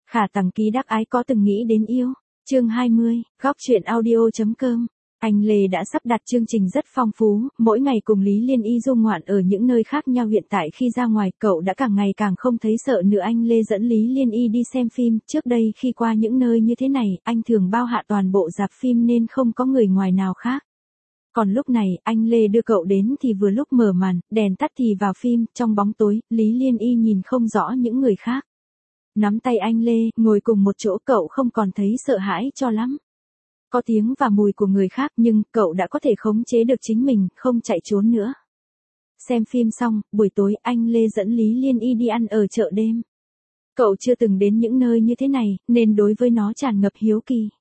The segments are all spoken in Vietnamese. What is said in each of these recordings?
Khả Tằng Ký Đắc Ái có từng nghĩ đến yêu. Chương 20, góc truyện audio.com. Anh Lê đã sắp đặt chương trình rất phong phú, mỗi ngày cùng Lý Liên Y du ngoạn ở những nơi khác nhau. Hiện tại khi ra ngoài, cậu đã càng ngày càng không thấy sợ nữa. Anh Lê dẫn Lý Liên Y đi xem phim, trước đây khi qua những nơi như thế này, anh thường bao hạ toàn bộ rạp phim nên không có người ngoài nào khác. Còn lúc này, anh Lê đưa cậu đến thì vừa lúc mở màn, đèn tắt thì vào phim, trong bóng tối, Lý Liên Y nhìn không rõ những người khác. Nắm tay anh Lê, ngồi cùng một chỗ, cậu không còn thấy sợ hãi cho lắm. Có tiếng và mùi của người khác nhưng cậu đã có thể khống chế được chính mình, không chạy trốn nữa. Xem phim xong, buổi tối anh Lê dẫn Lý Liên Y đi ăn ở chợ đêm. Cậu chưa từng đến những nơi như thế này, nên đối với nó tràn ngập hiếu kỳ.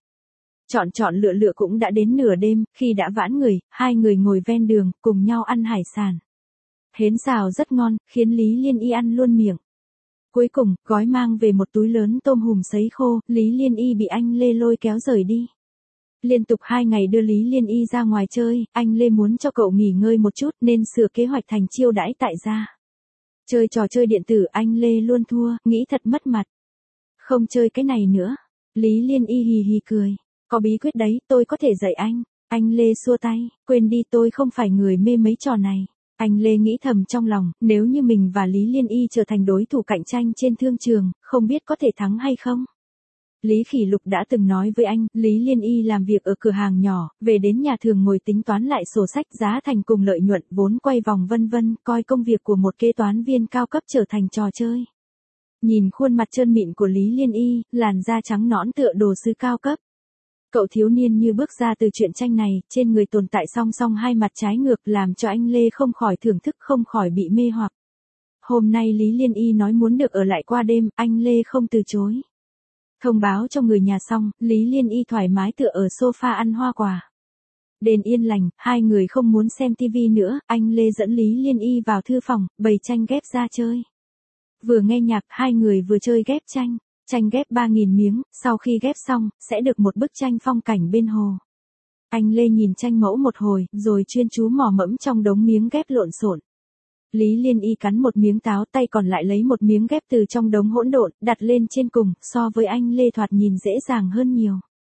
Chọn lựa cũng đã đến nửa đêm, khi đã vãn người, hai người ngồi ven đường, cùng nhau ăn hải sản. Hến xào rất ngon, khiến Lý Liên Y ăn luôn miệng. Cuối cùng, gói mang về một túi lớn tôm hùm sấy khô, Lý Liên Y bị anh Lê lôi kéo rời đi. Liên tục 2 ngày đưa Lý Liên Y ra ngoài chơi, anh Lê muốn cho cậu nghỉ ngơi một chút nên sửa kế hoạch thành chiêu đãi tại gia. Chơi trò chơi điện tử anh Lê luôn thua, nghĩ thật mất mặt. Không chơi cái này nữa. Lý Liên Y hì hì cười. Có bí quyết đấy, tôi có thể dạy anh. Anh Lê xua tay, quên đi, tôi không phải người mê mấy trò này. Anh Lê nghĩ thầm trong lòng, nếu như mình và Lý Liên Y trở thành đối thủ cạnh tranh trên thương trường, không biết có thể thắng hay không. Lý Khỉ Lục đã từng nói với anh, Lý Liên Y làm việc ở cửa hàng nhỏ, về đến nhà thường ngồi tính toán lại sổ sách giá thành cùng lợi nhuận, vốn quay vòng vân vân, coi công việc của một kế toán viên cao cấp trở thành trò chơi. Nhìn khuôn mặt trơn mịn của Lý Liên Y, làn da trắng nõn tựa đồ sứ cao cấp. Cậu thiếu niên như bước ra từ truyện tranh này, trên người tồn tại song song hai mặt trái ngược làm cho anh Lê không khỏi thưởng thức, không khỏi bị mê hoặc. Hôm nay Lý Liên Y nói muốn được ở lại qua đêm, anh Lê không từ chối. Thông báo cho người nhà xong, Lý Liên Y thoải mái tựa ở sofa ăn hoa quả. Đêm yên lành, hai người không muốn xem tivi nữa, anh Lê dẫn Lý Liên Y vào thư phòng, bày tranh ghép ra chơi. Vừa nghe nhạc, hai người vừa chơi ghép tranh. Tranh ghép 3.000 miếng, sau khi ghép xong, sẽ được một bức tranh phong cảnh bên hồ. Anh Lê nhìn tranh mẫu một hồi, rồi chuyên chú mò mẫm trong đống miếng ghép lộn xộn. Lý Liên Y cắn một miếng táo, tay còn lại lấy một miếng ghép từ trong đống hỗn độn, đặt lên trên cùng, so với anh Lê thoạt nhìn dễ dàng hơn nhiều.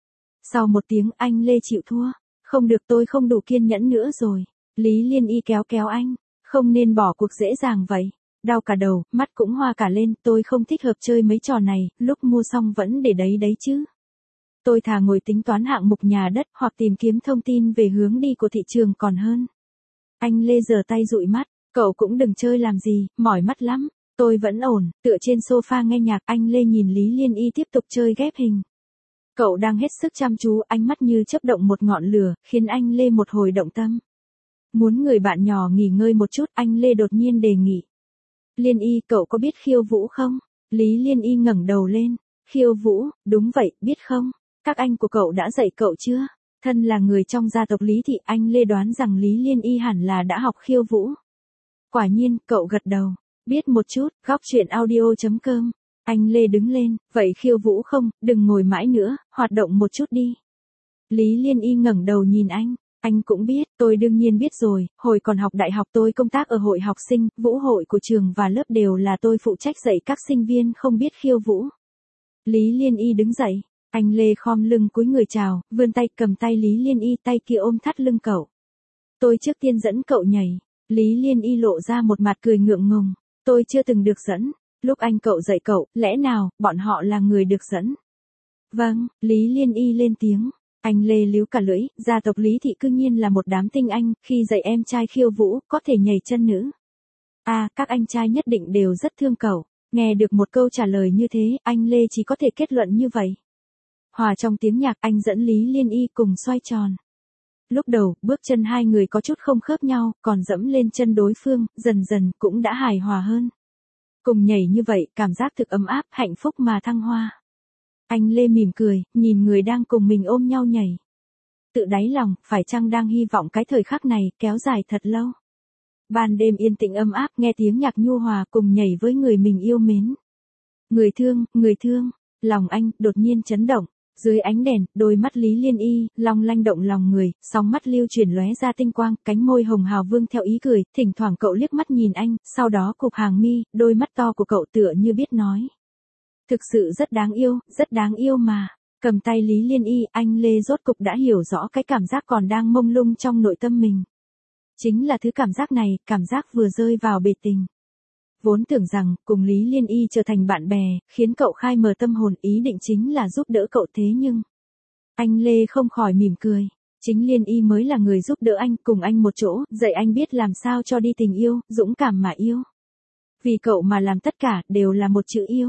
Sau một tiếng anh Lê chịu thua. Không được, tôi không đủ kiên nhẫn nữa rồi. Lý Liên Y kéo anh. Không nên bỏ cuộc dễ dàng vậy. Đau cả đầu, mắt cũng hoa cả lên, tôi không thích hợp chơi mấy trò này, lúc mua xong vẫn để đấy chứ. Tôi thà ngồi tính toán hạng mục nhà đất hoặc tìm kiếm thông tin về hướng đi của thị trường còn hơn. Anh Lê giở tay dụi mắt, cậu cũng đừng chơi làm gì, mỏi mắt lắm. Tôi vẫn ổn, tựa trên sofa nghe nhạc. Anh Lê nhìn Lý Liên Y tiếp tục chơi ghép hình. Cậu đang hết sức chăm chú, ánh mắt như chớp động một ngọn lửa, khiến anh Lê một hồi động tâm. Muốn người bạn nhỏ nghỉ ngơi một chút, anh Lê đột nhiên đề nghị. Liên Y, cậu có biết khiêu vũ không? Lý Liên Y ngẩng đầu lên. Khiêu vũ, đúng vậy, biết không? Các anh của cậu đã dạy cậu chưa? Thân là người trong gia tộc Lý Thị, anh Lê đoán rằng Lý Liên Y hẳn là đã học khiêu vũ. Quả nhiên, cậu gật đầu. Biết một chút, góc truyện audio.com. Anh Lê đứng lên, vậy khiêu vũ không, đừng ngồi mãi nữa, hoạt động một chút đi. Lý Liên Y ngẩng đầu nhìn anh. Anh cũng biết, tôi đương nhiên biết rồi, hồi còn học đại học tôi công tác ở hội học sinh, vũ hội của trường và lớp đều là tôi phụ trách dạy các sinh viên không biết khiêu vũ. Lý Liên Y đứng dậy, anh Lê khom lưng cúi người chào, vươn tay cầm tay Lý Liên Y, tay kia ôm thắt lưng cậu. Tôi trước tiên dẫn cậu nhảy. Lý Liên Y lộ ra một mặt cười ngượng ngùng. Tôi chưa từng được dẫn, lúc anh cậu dạy cậu, lẽ nào, bọn họ là người được dẫn? Vâng, Lý Liên Y lên tiếng. Anh Lê líu cả lưỡi, gia tộc Lý Thị cư nhiên là một đám tinh anh, khi dạy em trai khiêu vũ, có thể nhảy chân nữ. À, các anh trai nhất định đều rất thương cậu. Nghe được một câu trả lời như thế, anh Lê chỉ có thể kết luận như vậy. Hòa trong tiếng nhạc, anh dẫn Lý Liên Y cùng xoay tròn. Lúc đầu, bước chân hai người có chút không khớp nhau, còn dẫm lên chân đối phương, dần dần cũng đã hài hòa hơn. Cùng nhảy như vậy, cảm giác thực ấm áp, hạnh phúc mà thăng hoa. Anh Lê mỉm cười, nhìn người đang cùng mình ôm nhau nhảy. Tự đáy lòng, phải chăng đang hy vọng cái thời khắc này, kéo dài thật lâu. Ban đêm yên tĩnh ấm áp, nghe tiếng nhạc nhu hòa cùng nhảy với người mình yêu mến. Người thương, lòng anh, đột nhiên chấn động. Dưới ánh đèn, đôi mắt Lý Liên Y, long lanh động lòng người, sóng mắt lưu chuyển lóe ra tinh quang, cánh môi hồng hào vương theo ý cười, thỉnh thoảng cậu liếc mắt nhìn anh, sau đó cụp hàng mi, đôi mắt to của cậu tựa như biết nói. Thực sự rất đáng yêu mà. Cầm tay Lý Liên Y, anh Lê rốt cục đã hiểu rõ cái cảm giác còn đang mông lung trong nội tâm mình. Chính là thứ cảm giác này, cảm giác vừa rơi vào bể tình. Vốn tưởng rằng, cùng Lý Liên Y trở thành bạn bè, khiến cậu khai mở tâm hồn, ý định chính là giúp đỡ cậu, thế nhưng anh Lê không khỏi mỉm cười. Chính Liên Y mới là người giúp đỡ anh, cùng anh một chỗ, dạy anh biết làm sao cho đi tình yêu, dũng cảm mà yêu. Vì cậu mà làm tất cả, đều là một chữ yêu.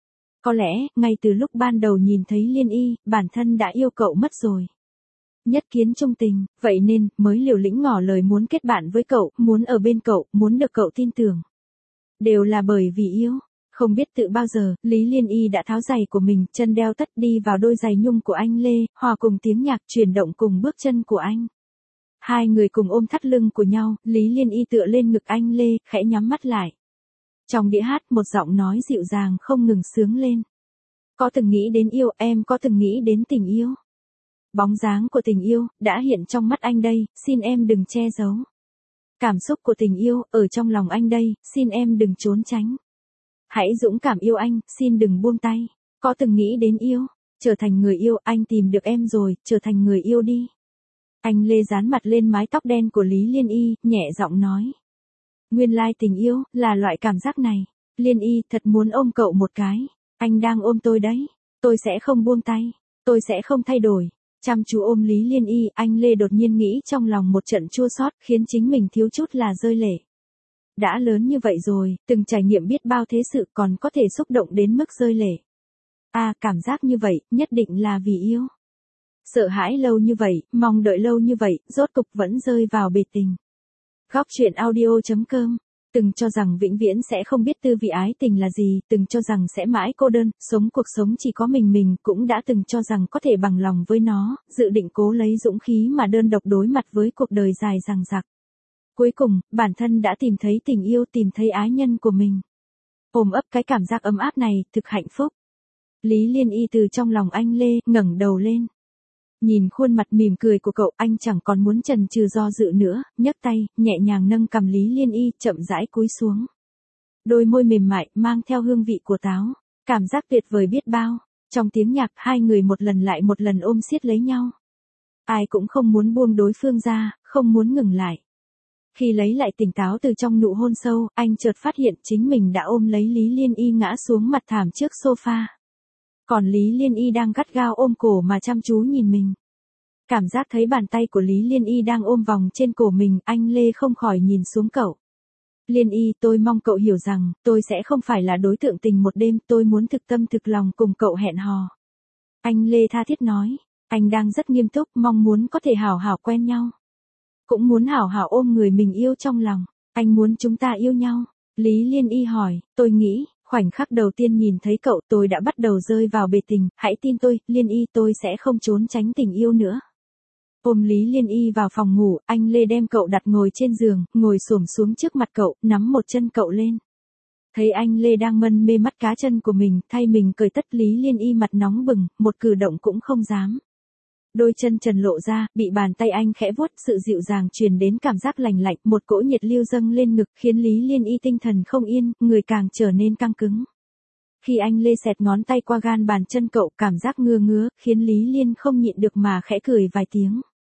Có lẽ, ngay từ lúc ban đầu nhìn thấy Liên Y, bản thân đã yêu cậu mất rồi. Nhất kiến trung tình, vậy nên, mới liều lĩnh ngỏ lời muốn kết bạn với cậu, muốn ở bên cậu, muốn được cậu tin tưởng. Đều là bởi vì yêu. Không biết tự bao giờ, Lý Liên Y đã tháo giày của mình, chân đeo tất đi vào đôi giày nhung của anh Lê, hòa cùng tiếng nhạc chuyển động cùng bước chân của anh. Hai người cùng ôm thắt lưng của nhau, Lý Liên Y tựa lên ngực anh Lê, khẽ nhắm mắt lại. Trong đĩa hát, một giọng nói dịu dàng không ngừng sướng lên. Có từng nghĩ đến yêu, em có từng nghĩ đến tình yêu. Bóng dáng của tình yêu, đã hiện trong mắt anh đây, xin em đừng che giấu. Cảm xúc của tình yêu, ở trong lòng anh đây, xin em đừng trốn tránh. Hãy dũng cảm yêu anh, xin đừng buông tay. Có từng nghĩ đến yêu, trở thành người yêu, anh tìm được em rồi, trở thành người yêu đi. Anh Lê dán mặt lên mái tóc đen của Lý Liên Y, nhẹ giọng nói. Nguyên lai tình yêu, là loại cảm giác này. Liên Y, thật muốn ôm cậu một cái. Anh đang ôm tôi đấy. Tôi sẽ không buông tay. Tôi sẽ không thay đổi. Chăm chú ôm Lý Liên Y, anh Lê đột nhiên nghĩ trong lòng một trận chua xót, khiến chính mình thiếu chút là rơi lệ. Đã lớn như vậy rồi, từng trải nghiệm biết bao thế sự còn có thể xúc động đến mức rơi lệ. Cảm giác như vậy, nhất định là vì yêu. Sợ hãi lâu như vậy, mong đợi lâu như vậy, rốt cục vẫn rơi vào bể tình. Góc truyện audio.com. Từng cho rằng vĩnh viễn sẽ không biết tư vị ái tình là gì, từng cho rằng sẽ mãi cô đơn, sống cuộc sống chỉ có mình, cũng đã từng cho rằng có thể bằng lòng với nó, dự định cố lấy dũng khí mà đơn độc đối mặt với cuộc đời dài dằng dặc. Cuối cùng, bản thân đã tìm thấy tình yêu, tìm thấy ái nhân của mình. Ôm ấp cái cảm giác ấm áp này, thực hạnh phúc. Lý Liên Y từ trong lòng anh Lê, ngẩng đầu lên. Nhìn khuôn mặt mỉm cười của cậu, anh chẳng còn muốn chần chừ do dự nữa, nhấc tay, nhẹ nhàng nâng cầm Lý Liên Y, chậm rãi cúi xuống. Đôi môi mềm mại, mang theo hương vị của táo. Cảm giác tuyệt vời biết bao. Trong tiếng nhạc, hai người một lần lại một lần ôm siết lấy nhau. Ai cũng không muốn buông đối phương ra, không muốn ngừng lại. Khi lấy lại tỉnh táo từ trong nụ hôn sâu, anh chợt phát hiện chính mình đã ôm lấy Lý Liên Y ngã xuống mặt thảm trước sofa. Còn Lý Liên Y đang gắt gao ôm cổ mà chăm chú nhìn mình. Cảm giác thấy bàn tay của Lý Liên Y đang ôm vòng trên cổ mình, anh Lê không khỏi nhìn xuống cậu. Liên Y, tôi mong cậu hiểu rằng, tôi sẽ không phải là đối tượng tình một đêm, tôi muốn thực tâm thực lòng cùng cậu hẹn hò. Anh Lê tha thiết nói, anh đang rất nghiêm túc, mong muốn có thể hảo hảo quen nhau. Cũng muốn hảo hảo ôm người mình yêu trong lòng, anh muốn chúng ta yêu nhau. Lý Liên Y hỏi, tôi nghĩ, khoảnh khắc đầu tiên nhìn thấy cậu tôi đã bắt đầu rơi vào bể tình, hãy tin tôi, Liên Y, tôi sẽ không trốn tránh tình yêu nữa. Ôm Lý Liên Y vào phòng ngủ, anh Lê đem cậu đặt ngồi trên giường, ngồi xổm xuống trước mặt cậu, nắm một chân cậu lên. Thấy anh Lê đang mân mê mắt cá chân của mình, thay mình cởi tất, Lý Liên Y mặt nóng bừng, một cử động cũng không dám. Đôi chân trần lộ ra, bị bàn tay anh khẽ vuốt, sự dịu dàng truyền đến cảm giác lành lạnh, một cỗ nhiệt lưu dâng lên ngực, khiến Lý Liên Y tinh thần không yên, người càng trở nên căng cứng. Khi anh Lê xẹt ngón tay qua gan bàn chân cậu, cảm giác ngứa ngứa, khiến Lý Liên không nhịn được mà khẽ cười vài tiếng.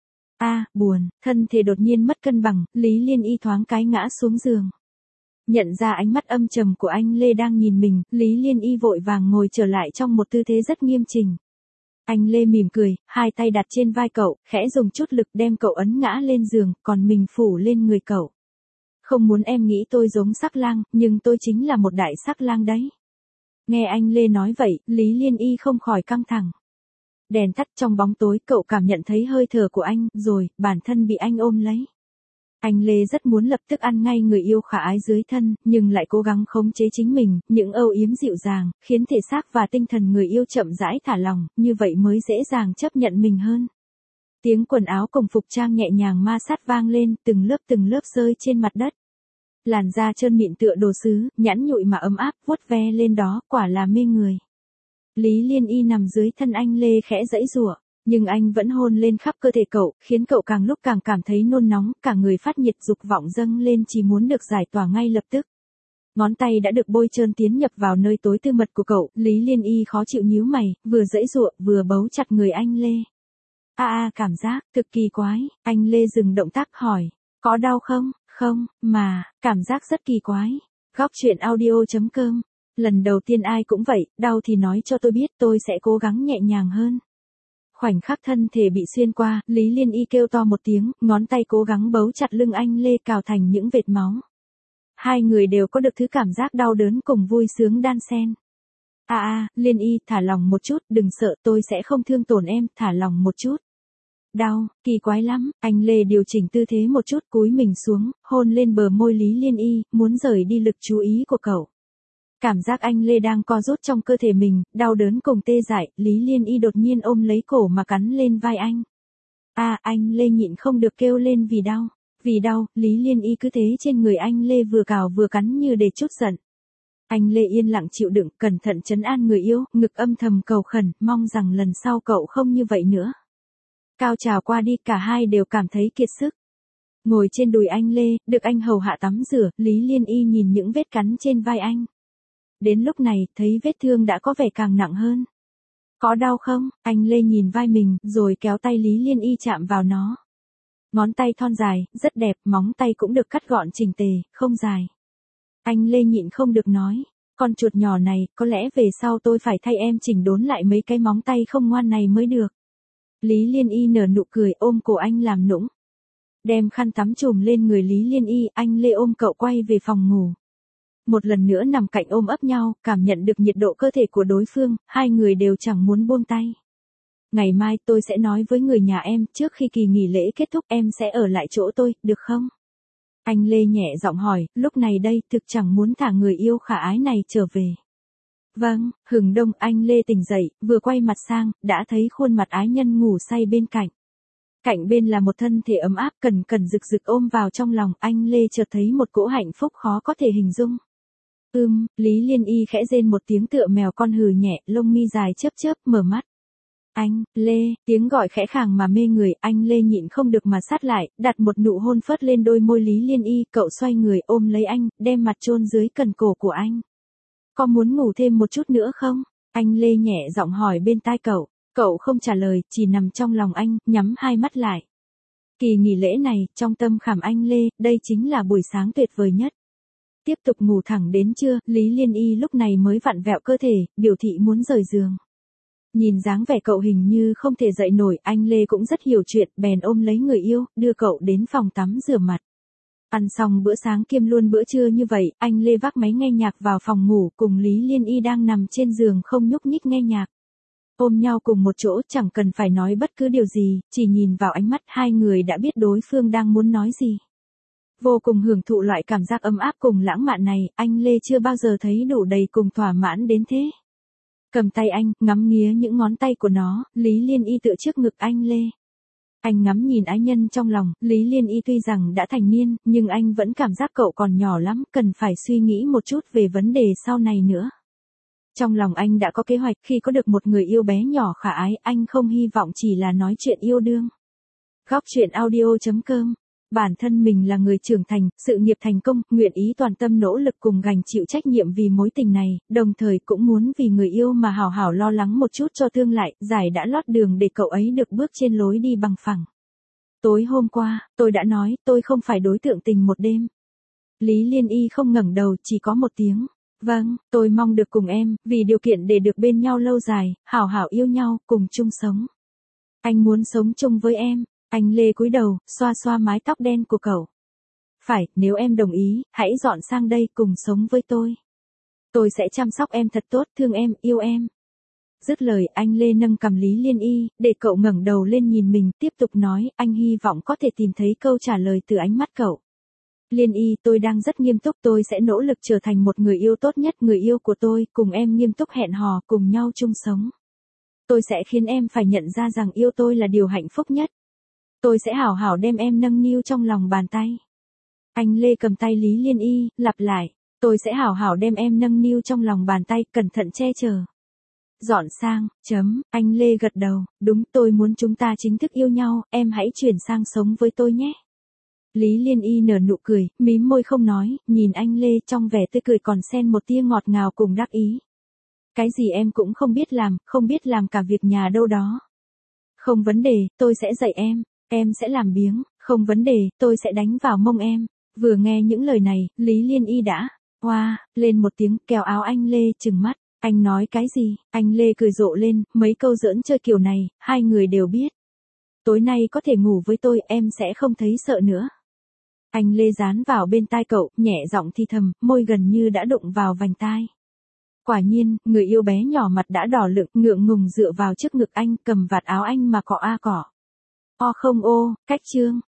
Buồn, thân thể đột nhiên mất cân bằng, Lý Liên Y thoáng cái ngã xuống giường. Nhận ra ánh mắt âm trầm của anh Lê đang nhìn mình, Lý Liên Y vội vàng ngồi trở lại trong một tư thế rất nghiêm chỉnh. Anh Lê mỉm cười, hai tay đặt trên vai cậu, khẽ dùng chút lực đem cậu ấn ngã lên giường, còn mình phủ lên người cậu. Không muốn em nghĩ tôi giống sắc lang, nhưng tôi chính là một đại sắc lang đấy. Nghe anh Lê nói vậy, Lý Liên Y không khỏi căng thẳng. Đèn tắt trong bóng tối, cậu cảm nhận thấy hơi thở của anh, rồi, bản thân bị anh ôm lấy. Anh Lê rất muốn lập tức ăn ngay người yêu khả ái dưới thân, nhưng lại cố gắng khống chế chính mình, những âu yếm dịu dàng, khiến thể xác và tinh thần người yêu chậm rãi thả lỏng, như vậy mới dễ dàng chấp nhận mình hơn. Tiếng quần áo cùng phục trang nhẹ nhàng ma sát vang lên, từng lớp rơi trên mặt đất. Làn da trơn mịn tựa đồ sứ, nhẵn nhụi mà ấm áp, vuốt ve lên đó, quả là mê người. Lý Liên Y nằm dưới thân anh Lê khẽ giãy giụa, nhưng anh vẫn hôn lên khắp cơ thể cậu, khiến cậu càng lúc càng cảm thấy nôn nóng, cả người phát nhiệt, dục vọng dâng lên chỉ muốn được giải tỏa ngay lập tức. Ngón tay đã được bôi trơn tiến nhập vào nơi tối tư mật của cậu, Lý Liên Y khó chịu nhíu mày, vừa giãy giụa, vừa bấu chặt người anh Lê. Cảm giác, cực kỳ quái, anh Lê dừng động tác hỏi, có đau không? Không, mà, cảm giác rất kỳ quái. Góc truyện audio.com. Lần đầu tiên ai cũng vậy, đau thì nói cho tôi biết, tôi sẽ cố gắng nhẹ nhàng hơn. Khoảnh khắc thân thể bị xuyên qua, Lý Liên Y kêu to một tiếng, ngón tay cố gắng bấu chặt lưng anh Lê cào thành những vệt máu. Hai người đều có được thứ cảm giác đau đớn cùng vui sướng đan xen. Liên Y, thả lòng một chút, đừng sợ, tôi sẽ không thương tổn em, thả lòng một chút. Đau, kỳ quái lắm, anh Lê điều chỉnh tư thế một chút, cúi mình xuống, hôn lên bờ môi Lý Liên Y, muốn rời đi lực chú ý của cậu. Cảm giác anh Lê đang co rút trong cơ thể mình, đau đớn cùng tê dại, Lý Liên Y đột nhiên ôm lấy cổ mà cắn lên vai anh. Anh Lê nhịn không được kêu lên vì đau. Vì đau, Lý Liên Y cứ thế trên người anh Lê vừa cào vừa cắn như để trút giận. Anh Lê yên lặng chịu đựng, cẩn thận trấn an người yêu, ngực âm thầm cầu khẩn, mong rằng lần sau cậu không như vậy nữa. Cao trào qua đi, cả hai đều cảm thấy kiệt sức. Ngồi trên đùi anh Lê, được anh hầu hạ tắm rửa, Lý Liên Y nhìn những vết cắn trên vai anh. Đến lúc này, thấy vết thương đã có vẻ càng nặng hơn. Có đau không? Anh Lê nhìn vai mình, rồi kéo tay Lý Liên Y chạm vào nó. Ngón tay thon dài, rất đẹp, móng tay cũng được cắt gọn chỉnh tề, không dài. Anh Lê nhịn không được nói, con chuột nhỏ này, có lẽ về sau tôi phải thay em chỉnh đốn lại mấy cái móng tay không ngoan này mới được. Lý Liên Y nở nụ cười ôm cổ anh làm nũng. Đem khăn tắm trùm lên người Lý Liên Y, anh Lê ôm cậu quay về phòng ngủ. Một lần nữa nằm cạnh ôm ấp nhau, cảm nhận được nhiệt độ cơ thể của đối phương, hai người đều chẳng muốn buông tay. Ngày mai tôi sẽ nói với người nhà em, trước khi kỳ nghỉ lễ kết thúc em sẽ ở lại chỗ tôi, được không? Anh Lê nhẹ giọng hỏi, lúc này đây thực chẳng muốn thả người yêu khả ái này trở về. Vâng, hừng đông anh Lê tỉnh dậy, vừa quay mặt sang, đã thấy khuôn mặt ái nhân ngủ say bên cạnh. Cạnh bên là một thân thể ấm áp cần rực rực ôm vào trong lòng, anh Lê chợt thấy một cỗ hạnh phúc khó có thể hình dung. Lý Liên Y khẽ rên một tiếng tựa mèo con hừ nhẹ, lông mi dài chớp mở mắt. Anh, Lê, tiếng gọi khẽ khàng mà mê người, anh Lê nhịn không được mà sát lại, đặt một nụ hôn phớt lên đôi môi Lý Liên Y, cậu xoay người ôm lấy anh, đem mặt chôn dưới cần cổ của anh. Có muốn ngủ thêm một chút nữa không? Anh Lê nhẹ giọng hỏi bên tai cậu, cậu không trả lời, chỉ nằm trong lòng anh, nhắm hai mắt lại. Kỳ nghỉ lễ này, trong tâm khảm anh Lê, đây chính là buổi sáng tuyệt vời nhất. Tiếp tục ngủ thẳng đến trưa, Lý Liên Y lúc này mới vặn vẹo cơ thể, biểu thị muốn rời giường. Nhìn dáng vẻ cậu hình như không thể dậy nổi, anh Lê cũng rất hiểu chuyện, bèn ôm lấy người yêu, đưa cậu đến phòng tắm rửa mặt. Ăn xong bữa sáng kiêm luôn bữa trưa như vậy, anh Lê vác máy nghe nhạc vào phòng ngủ, cùng Lý Liên Y đang nằm trên giường không nhúc nhích nghe nhạc. Ôm nhau cùng một chỗ, chẳng cần phải nói bất cứ điều gì, chỉ nhìn vào ánh mắt hai người đã biết đối phương đang muốn nói gì. Vô cùng hưởng thụ loại cảm giác ấm áp cùng lãng mạn này, anh Lê chưa bao giờ thấy đủ đầy cùng thỏa mãn đến thế. Cầm tay anh, ngắm nghía những ngón tay của nó, Lý Liên Y tựa trước ngực anh Lê. Anh ngắm nhìn ái nhân trong lòng, Lý Liên Y tuy rằng đã thành niên, nhưng anh vẫn cảm giác cậu còn nhỏ lắm, cần phải suy nghĩ một chút về vấn đề sau này nữa. Trong lòng anh đã có kế hoạch, khi có được một người yêu bé nhỏ khả ái, anh không hy vọng chỉ là nói chuyện yêu đương. Góc truyện audio.com. Bản thân mình là người trưởng thành, sự nghiệp thành công, nguyện ý toàn tâm nỗ lực cùng gánh chịu trách nhiệm vì mối tình này, đồng thời cũng muốn vì người yêu mà hảo hảo lo lắng một chút cho tương lai, giải đã lót đường để cậu ấy được bước trên lối đi bằng phẳng. Tối hôm qua, tôi đã nói, tôi không phải đối tượng tình một đêm. Lý Liên Y không ngẩng đầu, chỉ có một tiếng. Vâng, tôi mong được cùng em, vì điều kiện để được bên nhau lâu dài, hảo hảo yêu nhau, cùng chung sống. Anh muốn sống chung với em. Anh Lê cúi đầu, xoa xoa mái tóc đen của cậu. Phải, nếu em đồng ý, hãy dọn sang đây cùng sống với tôi. Tôi sẽ chăm sóc em thật tốt, thương em, yêu em. Dứt lời, anh Lê nâng cằm Lý Liên Y, để cậu ngẩng đầu lên nhìn mình, tiếp tục nói, anh hy vọng có thể tìm thấy câu trả lời từ ánh mắt cậu. Liên Y, tôi đang rất nghiêm túc, tôi sẽ nỗ lực trở thành một người yêu tốt nhất, người yêu của tôi, cùng em nghiêm túc hẹn hò, cùng nhau chung sống. Tôi sẽ khiến em phải nhận ra rằng yêu tôi là điều hạnh phúc nhất. Tôi sẽ hảo hảo đem em nâng niu trong lòng bàn tay. Anh Lê cầm tay Lý Liên Y, lặp lại. Tôi sẽ hảo hảo đem em nâng niu trong lòng bàn tay, cẩn thận che chở. Dọn sang, anh Lê gật đầu, đúng tôi muốn chúng ta chính thức yêu nhau, em hãy chuyển sang sống với tôi nhé. Lý Liên Y nở nụ cười, mím môi không nói, nhìn anh Lê trong vẻ tươi cười còn xen một tia ngọt ngào cùng đắc ý. Cái gì em cũng không biết làm, không biết làm cả việc nhà đâu đó. Không vấn đề, tôi sẽ dạy em sẽ làm biếng, không vấn đề, tôi sẽ đánh vào mông em. Vừa nghe những lời này, Lý Liên Y đã, hoa, lên một tiếng, kéo áo anh Lê trừng mắt. Anh nói cái gì? Anh Lê cười rộ lên, mấy câu giỡn chơi kiểu này, hai người đều biết. Tối nay có thể ngủ với tôi, em sẽ không thấy sợ nữa. Anh Lê dán vào bên tai cậu, nhẹ giọng thì thầm, môi gần như đã đụng vào vành tai. Quả nhiên, người yêu bé nhỏ mặt đã đỏ lựng, ngượng ngùng dựa vào trước ngực anh, cầm vạt áo anh mà cọ a cọ. O không ô, cách chương.